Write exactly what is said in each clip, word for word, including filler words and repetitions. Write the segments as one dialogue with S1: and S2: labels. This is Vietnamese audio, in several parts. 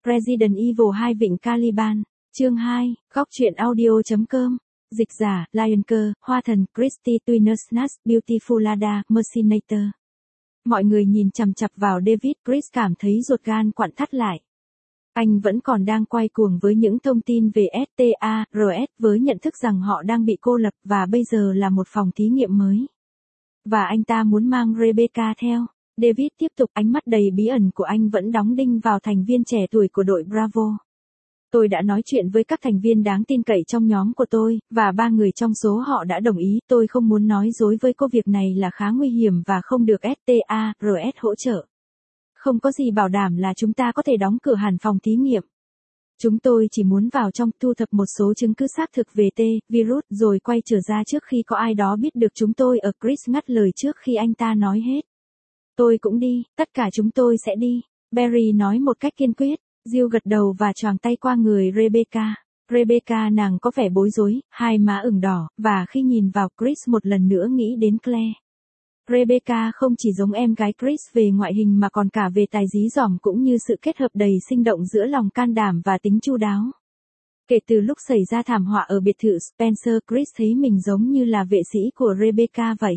S1: Resident Evil hai Vịnh Caliban, chương hai, góc truyện audio.com, dịch giả, Lionker, Hoa Thần, Christy Twinersnatch, Beautiful Lada, Mercinator. Mọi người nhìn chằm chặp vào David, Chris cảm thấy ruột gan quặn thắt lại. Anh vẫn còn đang quay cuồng với những thông tin về ét tê a, rờ ét với nhận thức rằng họ đang bị cô lập và bây giờ là một phòng thí nghiệm mới. Và anh ta muốn mang Rebecca theo. David tiếp tục, ánh mắt đầy bí ẩn của anh vẫn đóng đinh vào thành viên trẻ tuổi của đội Bravo. Tôi đã nói chuyện với các thành viên đáng tin cậy trong nhóm của tôi, và ba người trong số họ đã đồng ý. Tôi không muốn nói dối với cô, việc này là khá nguy hiểm và không được ét tê a, rờ ét hỗ trợ. Không có gì bảo đảm là chúng ta có thể đóng cửa hẳn phòng thí nghiệm. Chúng tôi chỉ muốn vào trong thu thập một số chứng cứ xác thực về T, virus rồi quay trở ra trước khi có ai đó biết được chúng tôi ở. Chris ngắt lời trước khi anh ta nói hết. Tôi cũng đi, tất cả chúng tôi sẽ đi. Barry nói một cách kiên quyết. Jill gật đầu và choàng tay qua người Rebecca. Rebecca nàng có vẻ bối rối, hai má ửng đỏ, và khi nhìn vào Chris một lần nữa nghĩ đến Claire. Rebecca không chỉ giống em gái Chris về ngoại hình mà còn cả về tài dí dỏm cũng như sự kết hợp đầy sinh động giữa lòng can đảm và tính chu đáo. Kể từ lúc xảy ra thảm họa ở biệt thự Spencer, Chris thấy mình giống như là vệ sĩ của Rebecca vậy.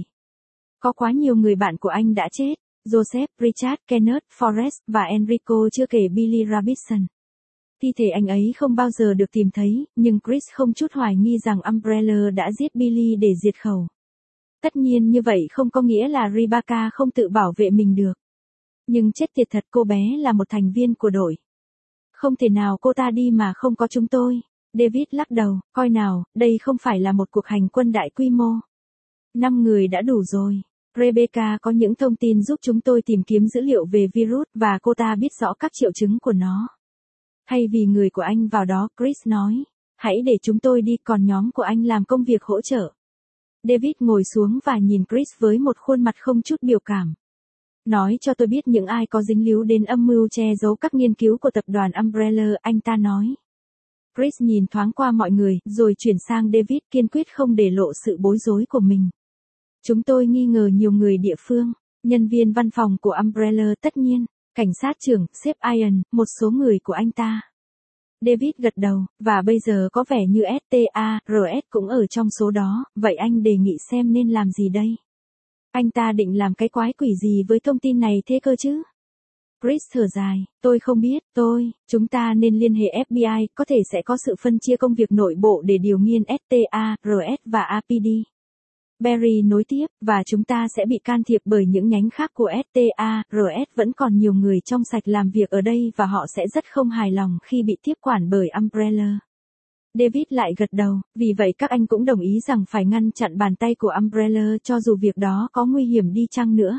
S1: Có quá nhiều người bạn của anh đã chết. Joseph, Richard, Kenneth, Forrest, và Enrico chưa kể Billy Robinson. Thi thể anh ấy không bao giờ được tìm thấy, nhưng Chris không chút hoài nghi rằng Umbrella đã giết Billy để diệt khẩu. Tất nhiên như vậy không có nghĩa là Rebecca không tự bảo vệ mình được. Nhưng chết tiệt thật, cô bé là một thành viên của đội. Không thể nào cô ta đi mà không có chúng tôi. David lắc đầu, coi nào, đây không phải là một cuộc hành quân đại quy mô. Năm người đã đủ rồi. Rebecca có những thông tin giúp chúng tôi tìm kiếm dữ liệu về virus và cô ta biết rõ các triệu chứng của nó. Thay vì người của anh vào đó, Chris nói, hãy để chúng tôi đi, còn nhóm của anh làm công việc hỗ trợ. David ngồi xuống và nhìn Chris với một khuôn mặt không chút biểu cảm. Nói cho tôi biết những ai có dính líu đến âm mưu che giấu các nghiên cứu của tập đoàn Umbrella, anh ta nói. Chris nhìn thoáng qua mọi người, rồi chuyển sang David, kiên quyết không để lộ sự bối rối của mình. Chúng tôi nghi ngờ nhiều người địa phương, nhân viên văn phòng của Umbrella tất nhiên, cảnh sát trưởng, sếp Ian, một số người của anh ta. David gật đầu, và bây giờ có vẻ như ét tê a, rờ ét cũng ở trong số đó, vậy anh đề nghị xem nên làm gì đây? Anh ta định làm cái quái quỷ gì với thông tin này thế cơ chứ? Chris thở dài, tôi không biết, tôi, chúng ta nên liên hệ ép bê i, có thể sẽ có sự phân chia công việc nội bộ để điều nghiên ét tê a, rờ ét và a pê đê. Barry nối tiếp, và chúng ta sẽ bị can thiệp bởi những nhánh khác của ét tê a, rờ ét vẫn còn nhiều người trong sạch làm việc ở đây và họ sẽ rất không hài lòng khi bị tiếp quản bởi Umbrella. David lại gật đầu, vì vậy các anh cũng đồng ý rằng phải ngăn chặn bàn tay của Umbrella cho dù việc đó có nguy hiểm đi chăng nữa.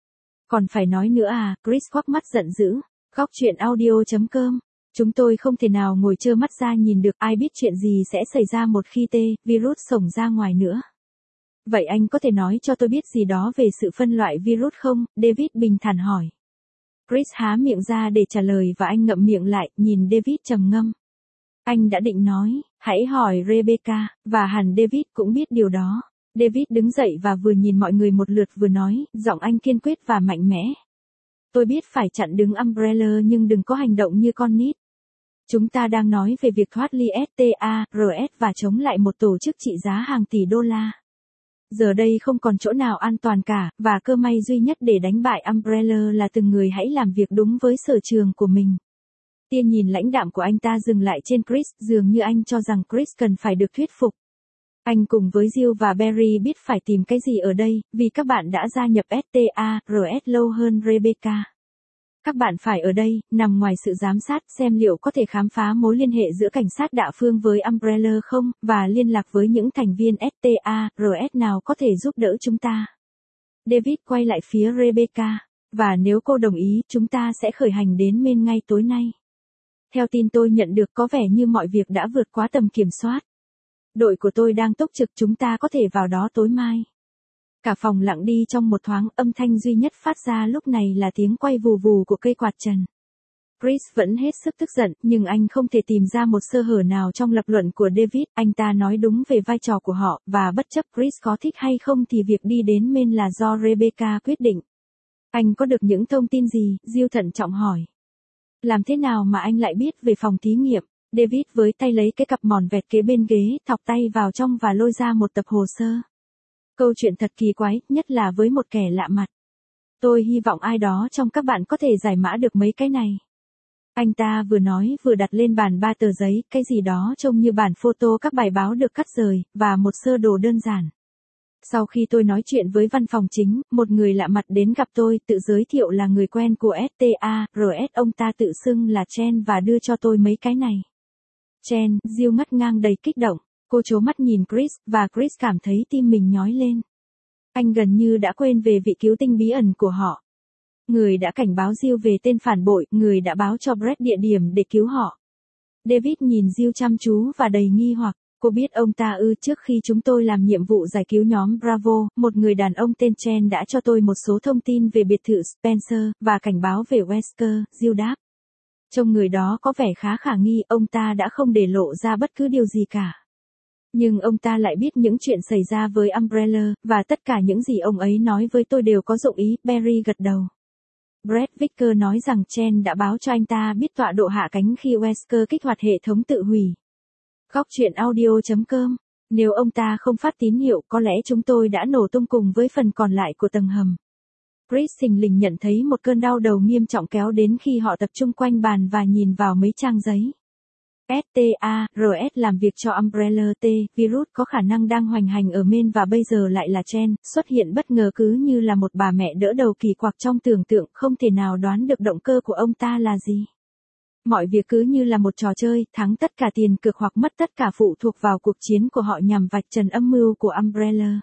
S1: Còn phải nói nữa à, Chris quắc mắt giận dữ, góc truyện audio.com. Chúng tôi không thể nào ngồi trơ mắt ra nhìn được, ai biết chuyện gì sẽ xảy ra một khi T, virus xổng ra ngoài nữa. Vậy anh có thể nói cho tôi biết gì đó về sự phân loại virus không? David bình thản hỏi. Chris há miệng ra để trả lời và anh ngậm miệng lại, nhìn David trầm ngâm. Anh đã định nói, hãy hỏi Rebecca, và hẳn David cũng biết điều đó. David đứng dậy và vừa nhìn mọi người một lượt vừa nói, giọng anh kiên quyết và mạnh mẽ. Tôi biết phải chặn đứng Umbrella nhưng đừng có hành động như con nít. Chúng ta đang nói về việc thoát ly ét tê a, rờ ét và chống lại một tổ chức trị giá hàng tỷ đô la. Giờ đây không còn chỗ nào an toàn cả, và cơ may duy nhất để đánh bại Umbrella là từng người hãy làm việc đúng với sở trường của mình. Tia nhìn lãnh đạm của anh ta dừng lại trên Chris, dường như anh cho rằng Chris cần phải được thuyết phục. Anh cùng với Jill và Barry biết phải tìm cái gì ở đây, vì các bạn đã gia nhập ét tê a, rờ ét lâu hơn Rebecca. Các bạn phải ở đây, nằm ngoài sự giám sát, xem liệu có thể khám phá mối liên hệ giữa cảnh sát địa phương với Umbrella không, và liên lạc với những thành viên ét tê a, rờ ét nào có thể giúp đỡ chúng ta. David quay lại phía Rebecca, và nếu cô đồng ý, chúng ta sẽ khởi hành đến Maine ngay tối nay. Theo tin tôi nhận được có vẻ như mọi việc đã vượt quá tầm kiểm soát. Đội của tôi đang túc trực, chúng ta có thể vào đó tối mai. Cả phòng lặng đi trong một thoáng, âm thanh duy nhất phát ra lúc này là tiếng quay vù vù của cây quạt trần. Chris vẫn hết sức tức giận, nhưng anh không thể tìm ra một sơ hở nào trong lập luận của David, anh ta nói đúng về vai trò của họ, và bất chấp Chris có thích hay không thì việc đi đến Maine là do Rebecca quyết định. Anh có được những thông tin gì? Jill thận trọng hỏi. Làm thế nào mà anh lại biết về phòng thí nghiệm? David với tay lấy cái cặp mòn vẹt kế bên ghế, thọc tay vào trong và lôi ra một tập hồ sơ. Câu chuyện thật kỳ quái, nhất là với một kẻ lạ mặt. Tôi hy vọng ai đó trong các bạn có thể giải mã được mấy cái này. Anh ta vừa nói vừa đặt lên bàn ba tờ giấy, cái gì đó trông như bản photo các bài báo được cắt rời, và một sơ đồ đơn giản. Sau khi tôi nói chuyện với văn phòng chính, một người lạ mặt đến gặp tôi, tự giới thiệu là người quen của ét tê a rờ ét, ông ta tự xưng là Chen và đưa cho tôi mấy cái này. Chen, Jill ngắt ngang đầy kích động, cô trố mắt nhìn Chris, và Chris cảm thấy tim mình nhói lên. Anh gần như đã quên về vị cứu tinh bí ẩn của họ. Người đã cảnh báo Jill về tên phản bội, người đã báo cho Brett địa điểm để cứu họ. David nhìn Jill chăm chú và đầy nghi hoặc. Cô biết ông ta ư? Trước khi chúng tôi làm nhiệm vụ giải cứu nhóm Bravo, một người đàn ông tên Chen đã cho tôi một số thông tin về biệt thự Spencer, và cảnh báo về Wesker, Jill đáp. Trông người đó có vẻ khá khả nghi, ông ta đã không để lộ ra bất cứ điều gì cả. Nhưng ông ta lại biết những chuyện xảy ra với Umbrella, và tất cả những gì ông ấy nói với tôi đều có dụng ý. Barry gật đầu. Brett Vicker nói rằng Chen đã báo cho anh ta biết tọa độ hạ cánh khi Wesker kích hoạt hệ thống tự hủy. Góc truyện audio chấm com. Nếu ông ta không phát tín hiệu, có lẽ chúng tôi đã nổ tung cùng với phần còn lại của tầng hầm. Chris thình lình nhận thấy một cơn đau đầu nghiêm trọng kéo đến khi họ tập trung quanh bàn và nhìn vào mấy trang giấy. ét tê a rờ ét làm việc cho Umbrella T, virus có khả năng đang hoành hành ở Maine và bây giờ lại là Chen, xuất hiện bất ngờ cứ như là một bà mẹ đỡ đầu kỳ quặc trong tưởng tượng, không thể nào đoán được động cơ của ông ta là gì. Mọi việc cứ như là một trò chơi, thắng tất cả tiền cược hoặc mất tất cả phụ thuộc vào cuộc chiến của họ nhằm vạch trần âm mưu của Umbrella.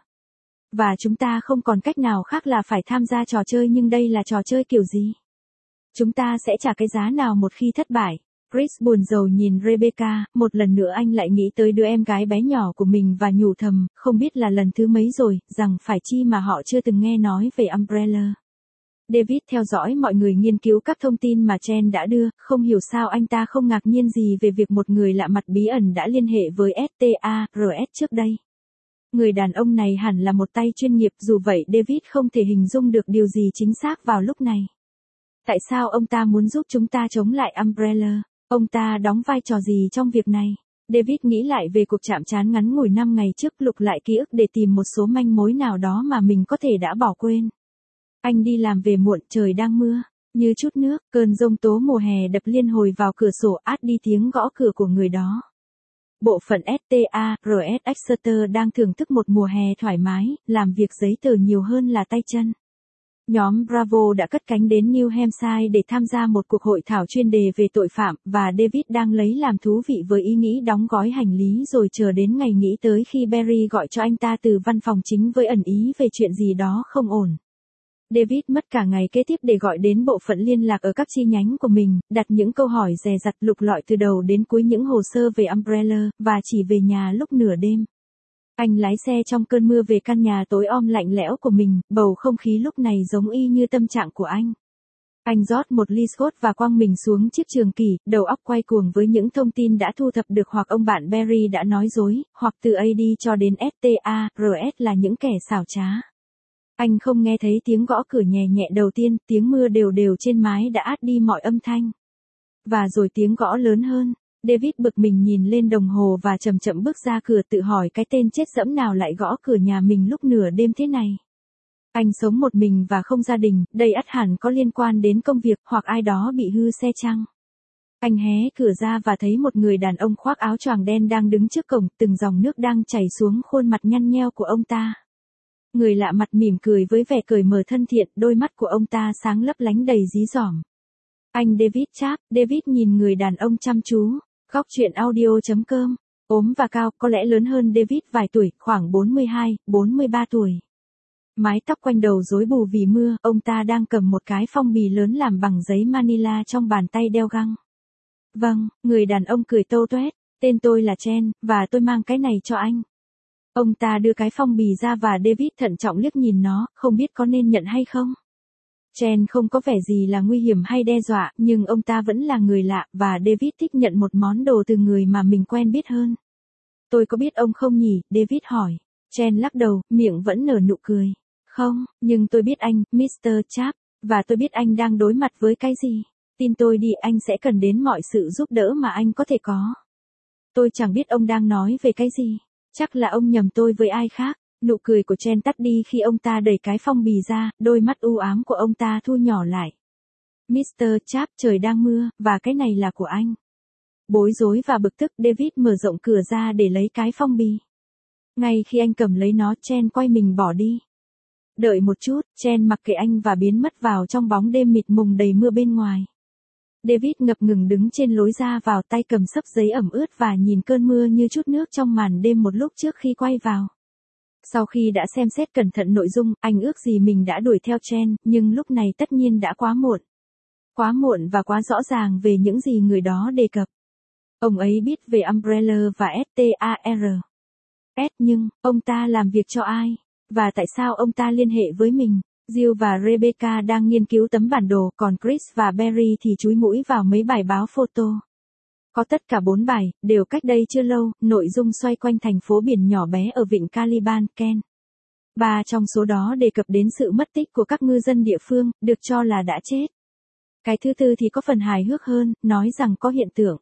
S1: Và chúng ta không còn cách nào khác là phải tham gia trò chơi, nhưng đây là trò chơi kiểu gì? Chúng ta sẽ trả cái giá nào một khi thất bại? Chris buồn rầu nhìn Rebecca, một lần nữa anh lại nghĩ tới đứa em gái bé nhỏ của mình và nhủ thầm, không biết là lần thứ mấy rồi, rằng phải chi mà họ chưa từng nghe nói về Umbrella. David theo dõi mọi người nghiên cứu các thông tin mà Chen đã đưa, không hiểu sao anh ta không ngạc nhiên gì về việc một người lạ mặt bí ẩn đã liên hệ với ét tê a rờ ét trước đây. Người đàn ông này hẳn là một tay chuyên nghiệp, dù vậy David không thể hình dung được điều gì chính xác vào lúc này. Tại sao ông ta muốn giúp chúng ta chống lại Umbrella? Ông ta đóng vai trò gì trong việc này? David nghĩ lại về cuộc chạm trán ngắn ngủi năm ngày trước, lục lại ký ức để tìm một số manh mối nào đó mà mình có thể đã bỏ quên. Anh đi làm về muộn, trời đang mưa, như chút nước, cơn giông tố mùa hè đập liên hồi vào cửa sổ át đi tiếng gõ cửa của người đó. Bộ phận ét tê a rờ ét Exeter đang thưởng thức một mùa hè thoải mái, làm việc giấy tờ nhiều hơn là tay chân. Nhóm Bravo đã cất cánh đến New Hampshire để tham gia một cuộc hội thảo chuyên đề về tội phạm, và David đang lấy làm thú vị với ý nghĩ đóng gói hành lý rồi chờ đến ngày nghĩ tới khi Barry gọi cho anh ta từ văn phòng chính với ẩn ý về chuyện gì đó không ổn. David mất cả ngày kế tiếp để gọi đến bộ phận liên lạc ở các chi nhánh của mình, đặt những câu hỏi dè dặt, lục lọi từ đầu đến cuối những hồ sơ về Umbrella, và chỉ về nhà lúc nửa đêm. Anh lái xe trong cơn mưa về căn nhà tối om lạnh lẽo của mình, bầu không khí lúc này giống y như tâm trạng của anh. Anh rót một ly Scotch và quăng mình xuống chiếc trường kỷ, đầu óc quay cuồng với những thông tin đã thu thập được, hoặc ông bạn Barry đã nói dối, hoặc từ a đê cho đến ét tê a rờ ét là những kẻ xảo trá. Anh không nghe thấy tiếng gõ cửa nhẹ nhẹ đầu tiên, tiếng mưa đều đều trên mái đã át đi mọi âm thanh. Và rồi tiếng gõ lớn hơn. David bực mình nhìn lên đồng hồ và chậm chậm bước ra cửa, tự hỏi cái tên chết dẫm nào lại gõ cửa nhà mình lúc nửa đêm thế này. Anh sống một mình và không gia đình, đây ắt hẳn có liên quan đến công việc, hoặc ai đó bị hư xe chăng. Anh hé cửa ra và thấy một người đàn ông khoác áo choàng đen đang đứng trước cổng, từng dòng nước đang chảy xuống khuôn mặt nhăn nheo của ông ta. Người lạ mặt mỉm cười với vẻ cởi mở thân thiện, đôi mắt của ông ta sáng lấp lánh đầy dí dỏm. Anh David Chap, David nhìn người đàn ông chăm chú. Góc truyện audio chấm com. Ốm và cao, có lẽ lớn hơn David vài tuổi, khoảng bốn mươi hai, bốn mươi ba tuổi. Mái tóc quanh đầu rối bù vì mưa, ông ta đang cầm một cái phong bì lớn làm bằng giấy Manila trong bàn tay đeo găng. Vâng, người đàn ông cười tâu tuét, tên tôi là Chen, và tôi mang cái này cho anh. Ông ta đưa cái phong bì ra và David thận trọng liếc nhìn nó, không biết có nên nhận hay không. Chen không có vẻ gì là nguy hiểm hay đe dọa, nhưng ông ta vẫn là người lạ, và David thích nhận một món đồ từ người mà mình quen biết hơn. Tôi có biết ông không nhỉ? David hỏi. Chen lắc đầu, miệng vẫn nở nụ cười. Không, nhưng tôi biết anh, mít tơ Chap, và tôi biết anh đang đối mặt với cái gì. Tin tôi đi, anh sẽ cần đến mọi sự giúp đỡ mà anh có thể có. Tôi chẳng biết ông đang nói về cái gì. Chắc là ông nhầm tôi với ai khác. Nụ cười của Chen tắt đi khi ông ta đẩy cái phong bì ra, đôi mắt u ám của ông ta thu nhỏ lại. mít tơ Chap, trời đang mưa, và cái này là của anh. Bối rối và bực tức, David mở rộng cửa ra để lấy cái phong bì. Ngay khi anh cầm lấy nó, Chen quay mình bỏ đi. Đợi một chút, Chen mặc kệ anh và biến mất vào trong bóng đêm mịt mùng đầy mưa bên ngoài. David ngập ngừng đứng trên lối ra vào, tay cầm xấp giấy ẩm ướt và nhìn cơn mưa như chút nước trong màn đêm một lúc trước khi quay vào. Sau khi đã xem xét cẩn thận nội dung, anh ước gì mình đã đuổi theo Chen, nhưng lúc này tất nhiên đã quá muộn. Quá muộn và quá rõ ràng về những gì người đó đề cập. Ông ấy biết về Umbrella và STAR. S nhưng, ông ta làm việc cho ai? Và tại sao ông ta liên hệ với mình? Jill và Rebecca đang nghiên cứu tấm bản đồ, còn Chris và Barry thì chúi mũi vào mấy bài báo photo. Có tất cả bốn bài, đều cách đây chưa lâu, nội dung xoay quanh thành phố biển nhỏ bé ở vịnh Caliban, Kent. Ba trong số đó đề cập đến sự mất tích của các ngư dân địa phương, được cho là đã chết. Cái thứ tư thì có phần hài hước hơn, nói rằng có hiện tượng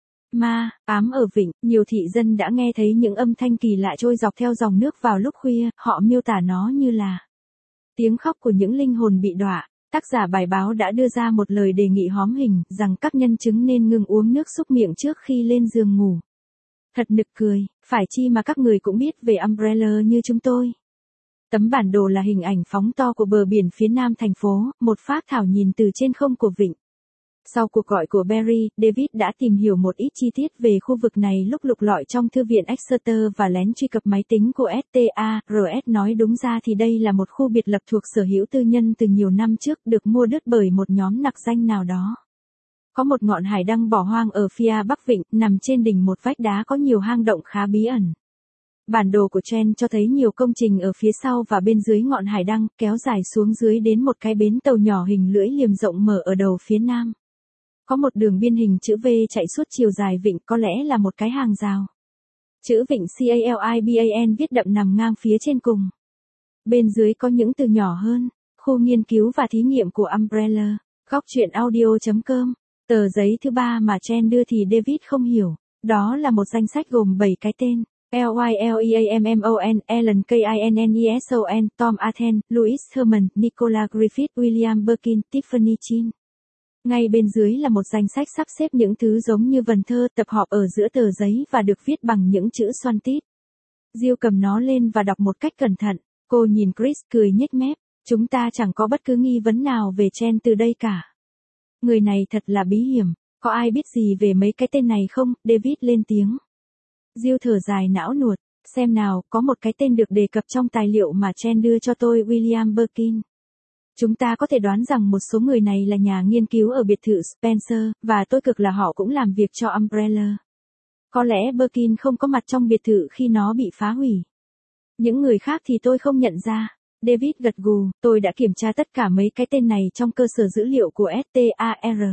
S1: ma ám ở vịnh, nhiều thị dân đã nghe thấy những âm thanh kỳ lạ trôi dọc theo dòng nước vào lúc khuya, họ miêu tả nó như là tiếng khóc của những linh hồn bị đọa. Tác giả bài báo đã đưa ra một lời đề nghị hóm hình, rằng các nhân chứng nên ngừng uống nước súc miệng trước khi lên giường ngủ. Thật nực cười, phải chi mà các người cũng biết về Umbrella như chúng tôi. Tấm bản đồ là hình ảnh phóng to của bờ biển phía nam thành phố, một phác thảo nhìn từ trên không của vịnh. Sau cuộc gọi của Barry, David đã tìm hiểu một ít chi tiết về khu vực này lúc lục lọi trong thư viện Exeter và lén truy cập máy tính của STARS. Nói đúng ra thì đây là một khu biệt lập thuộc sở hữu tư nhân từ nhiều năm trước, được mua đứt bởi một nhóm nặc danh nào đó. Có một ngọn hải đăng bỏ hoang ở phía bắc vịnh, nằm trên đỉnh một vách đá có nhiều hang động khá bí ẩn. Bản đồ của Chen cho thấy nhiều công trình ở phía sau và bên dưới ngọn hải đăng, kéo dài xuống dưới đến một cái bến tàu nhỏ hình lưỡi liềm rộng mở ở đầu phía nam. Có một đường biên hình chữ V chạy suốt chiều dài vịnh, có lẽ là một cái hàng rào. Chữ vịnh Caliban viết đậm nằm ngang phía trên cùng. Bên dưới có những từ nhỏ hơn, khu nghiên cứu và thí nghiệm của Umbrella. Góc truyện audio chấm com. Tờ giấy thứ ba mà Chen đưa thì David không hiểu. Đó là một danh sách gồm bảy cái tên. L Y L E A M M O N, Ellen K I N N E S O N, Tom Athen, Louis Herman, Nicola Griffith, William Birkin, Tiffany Chin. Ngay bên dưới là một danh sách sắp xếp những thứ giống như vần thơ tập hợp ở giữa tờ giấy và được viết bằng những chữ xoăn tít. Jill cầm nó lên và đọc một cách cẩn thận. Cô nhìn Chris cười nhếch mép. Chúng ta chẳng có bất cứ nghi vấn nào về Chen từ đây cả. Người này thật là bí hiểm. Có ai biết gì về mấy cái tên này không? David lên tiếng. Jill thở dài não nuột. Xem nào, có một cái tên được đề cập trong tài liệu mà Chen đưa cho tôi, William Birkin. Chúng ta có thể đoán rằng một số người này là nhà nghiên cứu ở biệt thự Spencer, và tôi cực là họ cũng làm việc cho Umbrella. Có lẽ Birkin không có mặt trong biệt thự khi nó bị phá hủy. Những người khác thì tôi không nhận ra. David gật gù, tôi đã kiểm tra tất cả mấy cái tên này trong cơ sở dữ liệu của STARS.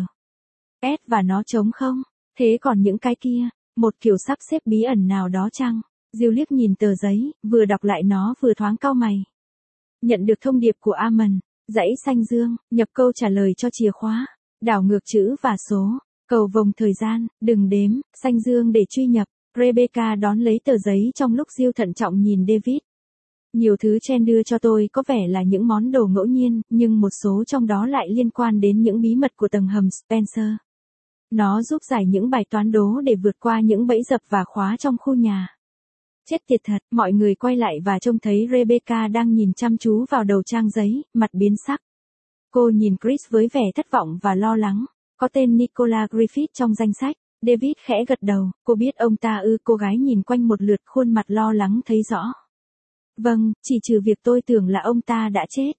S1: S và nó trống không? Thế còn những cái kia, một kiểu sắp xếp bí ẩn nào đó chăng? Jill liếc nhìn tờ giấy, vừa đọc lại nó vừa thoáng cau mày. Nhận được thông điệp của Amon. Dãy xanh dương, nhập câu trả lời cho chìa khóa, đảo ngược chữ và số, cầu vồng thời gian, đừng đếm, xanh dương để truy nhập. Rebecca đón lấy tờ giấy trong lúc Jill thận trọng nhìn David. Nhiều thứ Chen đưa cho tôi có vẻ là những món đồ ngẫu nhiên, nhưng một số trong đó lại liên quan đến những bí mật của tầng hầm Spencer. Nó giúp giải những bài toán đố để vượt qua những bẫy dập và khóa trong khu nhà. Chết tiệt thật, mọi người quay lại và trông thấy Rebecca đang nhìn chăm chú vào đầu trang giấy, mặt biến sắc. Cô nhìn Chris với vẻ thất vọng và lo lắng. Có tên Nicola Griffith trong danh sách. David khẽ gật đầu, cô biết ông ta ư? Cô gái nhìn quanh một lượt, khuôn mặt lo lắng thấy rõ. Vâng, chỉ trừ việc tôi tưởng là ông ta đã chết.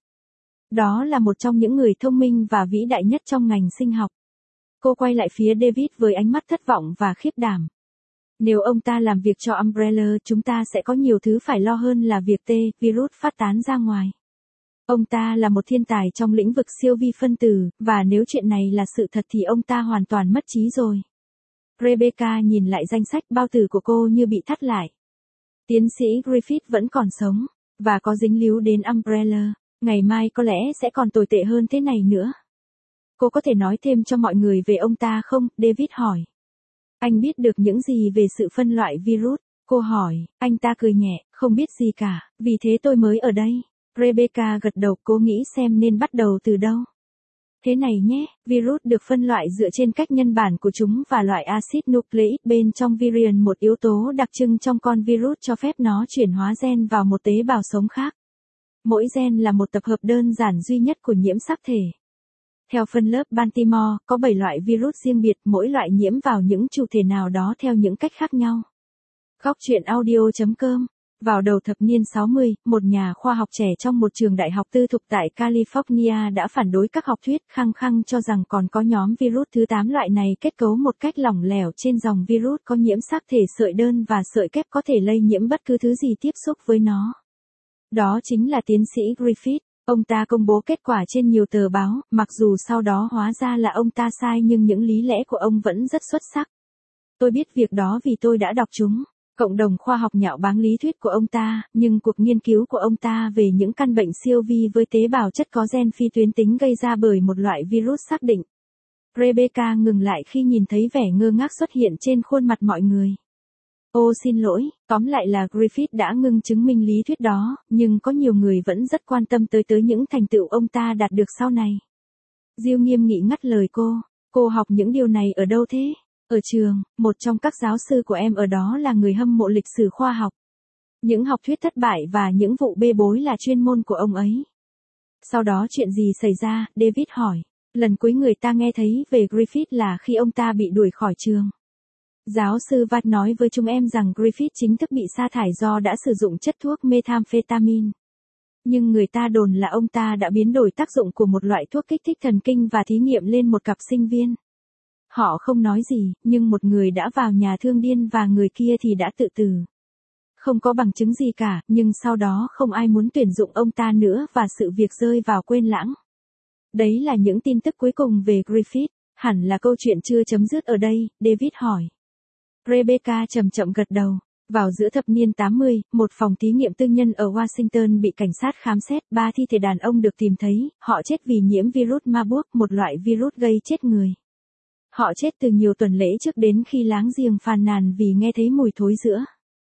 S1: Đó là một trong những người thông minh và vĩ đại nhất trong ngành sinh học. Cô quay lại phía David với ánh mắt thất vọng và khiếp đảm. Nếu ông ta làm việc cho Umbrella, chúng ta sẽ có nhiều thứ phải lo hơn là việc T, virus phát tán ra ngoài. Ông ta là một thiên tài trong lĩnh vực siêu vi phân tử, và nếu chuyện này là sự thật thì ông ta hoàn toàn mất trí rồi. Rebecca nhìn lại danh sách, bao tử của cô như bị thắt lại. Tiến sĩ Griffith vẫn còn sống, và có dính líu đến Umbrella. Ngày mai có lẽ sẽ còn tồi tệ hơn thế này nữa. Cô có thể nói thêm cho mọi người về ông ta không? David hỏi. Anh biết được những gì về sự phân loại virus? Cô hỏi. Anh ta cười nhẹ, không biết gì cả, vì thế tôi mới ở đây. Rebecca gật đầu, cô nghĩ xem nên bắt đầu từ đâu. Thế này nhé, virus được phân loại dựa trên cách nhân bản của chúng và loại axit nucleic bên trong virion, một yếu tố đặc trưng trong con virus cho phép nó chuyển hóa gen vào một tế bào sống khác. Mỗi gen là một tập hợp đơn giản duy nhất của nhiễm sắc thể. Theo phân lớp Baltimore, có bảy loại virus riêng biệt, mỗi loại nhiễm vào những chủ thể nào đó theo những cách khác nhau. Góc truyện audio chấm com. Vào đầu thập niên sáu mươi, một nhà khoa học trẻ trong một trường đại học tư thục tại California đã phản đối các học thuyết khăng khăng cho rằng còn có nhóm virus thứ tám. Loại này kết cấu một cách lỏng lẻo trên dòng virus có nhiễm sắc thể sợi đơn và sợi kép có thể lây nhiễm bất cứ thứ gì tiếp xúc với nó. Đó chính là tiến sĩ Griffith. Ông ta công bố kết quả trên nhiều tờ báo, mặc dù sau đó hóa ra là ông ta sai, nhưng những lý lẽ của ông vẫn rất xuất sắc. Tôi biết việc đó vì tôi đã đọc chúng. Cộng đồng khoa học nhạo báng lý thuyết của ông ta, nhưng cuộc nghiên cứu của ông ta về những căn bệnh siêu vi với tế bào chất có gen phi tuyến tính gây ra bởi một loại virus xác định. Rebecca ngừng lại khi nhìn thấy vẻ ngơ ngác xuất hiện trên khuôn mặt mọi người. Ô xin lỗi, tóm lại là Griffith đã ngưng chứng minh lý thuyết đó, nhưng có nhiều người vẫn rất quan tâm tới tới những thành tựu ông ta đạt được sau này. Jill nghiêm nghị ngắt lời cô, cô học những điều này ở đâu thế? Ở trường, một trong các giáo sư của em ở đó là người hâm mộ lịch sử khoa học. Những học thuyết thất bại và những vụ bê bối là chuyên môn của ông ấy. Sau đó chuyện gì xảy ra? David hỏi. Lần cuối người ta nghe thấy về Griffith là khi ông ta bị đuổi khỏi trường. Giáo sư Watt nói với chúng em rằng Griffith chính thức bị sa thải do đã sử dụng chất thuốc methamphetamine. Nhưng người ta đồn là ông ta đã biến đổi tác dụng của một loại thuốc kích thích thần kinh và thí nghiệm lên một cặp sinh viên. Họ không nói gì, nhưng một người đã vào nhà thương điên và người kia thì đã tự tử. Không có bằng chứng gì cả, nhưng sau đó không ai muốn tuyển dụng ông ta nữa và sự việc rơi vào quên lãng. Đấy là những tin tức cuối cùng về Griffith. Hẳn là câu chuyện chưa chấm dứt ở đây, David hỏi. Rebecca chậm chậm gật đầu. Vào giữa thập niên tám mươi, một phòng thí nghiệm tư nhân ở Washington bị cảnh sát khám xét. Ba thi thể đàn ông được tìm thấy, họ chết vì nhiễm virus Marburg, một loại virus gây chết người. Họ chết từ nhiều tuần lễ trước, đến khi láng giềng phàn nàn vì nghe thấy mùi thối rữa.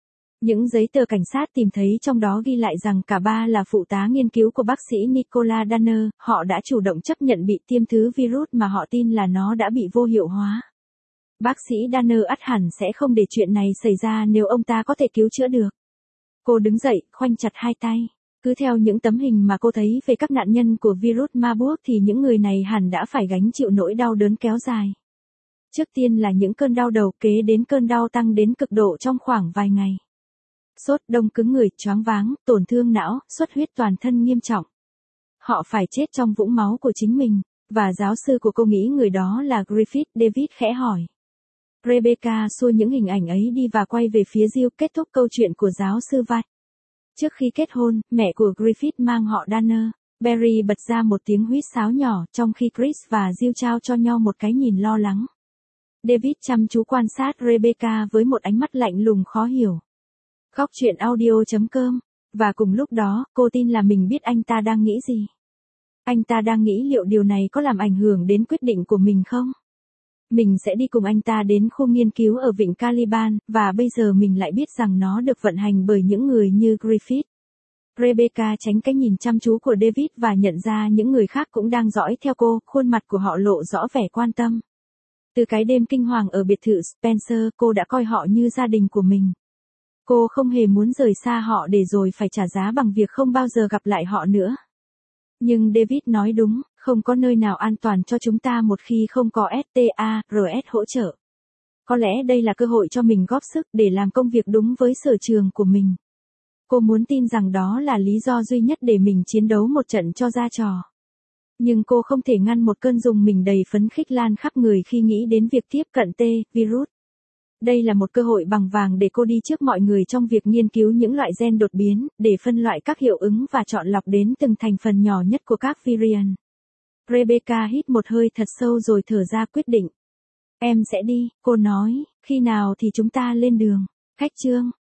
S1: Những giấy tờ cảnh sát tìm thấy trong đó ghi lại rằng cả ba là phụ tá nghiên cứu của bác sĩ Nicola Danner, họ đã chủ động chấp nhận bị tiêm thứ virus mà họ tin là nó đã bị vô hiệu hóa. Bác sĩ Danner ắt hẳn sẽ không để chuyện này xảy ra nếu ông ta có thể cứu chữa được. Cô đứng dậy, khoanh chặt hai tay. Cứ theo những tấm hình mà cô thấy về các nạn nhân của virus Marburg thì những người này hẳn đã phải gánh chịu nỗi đau đớn kéo dài. Trước tiên là những cơn đau đầu, kế đến cơn đau tăng đến cực độ trong khoảng vài ngày. Sốt, đông cứng người, choáng váng, tổn thương não, xuất huyết toàn thân nghiêm trọng. Họ phải chết trong vũng máu của chính mình, và giáo sư của cô nghĩ người đó là Griffith. David khẽ hỏi. Rebecca xua những hình ảnh ấy đi và quay về phía Jill, kết thúc câu chuyện của giáo sư Watt. Trước khi kết hôn, mẹ của Griffith mang họ Danner. Barry bật ra một tiếng huýt sáo nhỏ, trong khi Chris và Jill trao cho nhau một cái nhìn lo lắng. David chăm chú quan sát Rebecca với một ánh mắt lạnh lùng khó hiểu. Góc truyện audio chấm com. Và cùng lúc đó, cô tin là mình biết anh ta đang nghĩ gì. Anh ta đang nghĩ liệu điều này có làm ảnh hưởng đến quyết định của mình không? Mình sẽ đi cùng anh ta đến khu nghiên cứu ở vịnh Caliban, và bây giờ mình lại biết rằng nó được vận hành bởi những người như Griffith. Rebecca tránh cái nhìn chăm chú của David và nhận ra những người khác cũng đang dõi theo cô, khuôn mặt của họ lộ rõ vẻ quan tâm. Từ cái đêm kinh hoàng ở biệt thự Spencer, cô đã coi họ như gia đình của mình. Cô không hề muốn rời xa họ để rồi phải trả giá bằng việc không bao giờ gặp lại họ nữa. Nhưng David nói đúng, không có nơi nào an toàn cho chúng ta một khi không có ét tê a rờ ét hỗ trợ. Có lẽ đây là cơ hội cho mình góp sức để làm công việc đúng với sở trường của mình. Cô muốn tin rằng đó là lý do duy nhất để mình chiến đấu một trận cho ra trò. Nhưng cô không thể ngăn một cơn rùng mình đầy phấn khích lan khắp người khi nghĩ đến việc tiếp cận T virus. Đây là một cơ hội bằng vàng để cô đi trước mọi người trong việc nghiên cứu những loại gen đột biến, để phân loại các hiệu ứng và chọn lọc đến từng thành phần nhỏ nhất của các virion. Rebecca hít một hơi thật sâu rồi thở ra quyết định. Em sẽ đi, cô nói, khi nào thì chúng ta lên đường. Khách chương.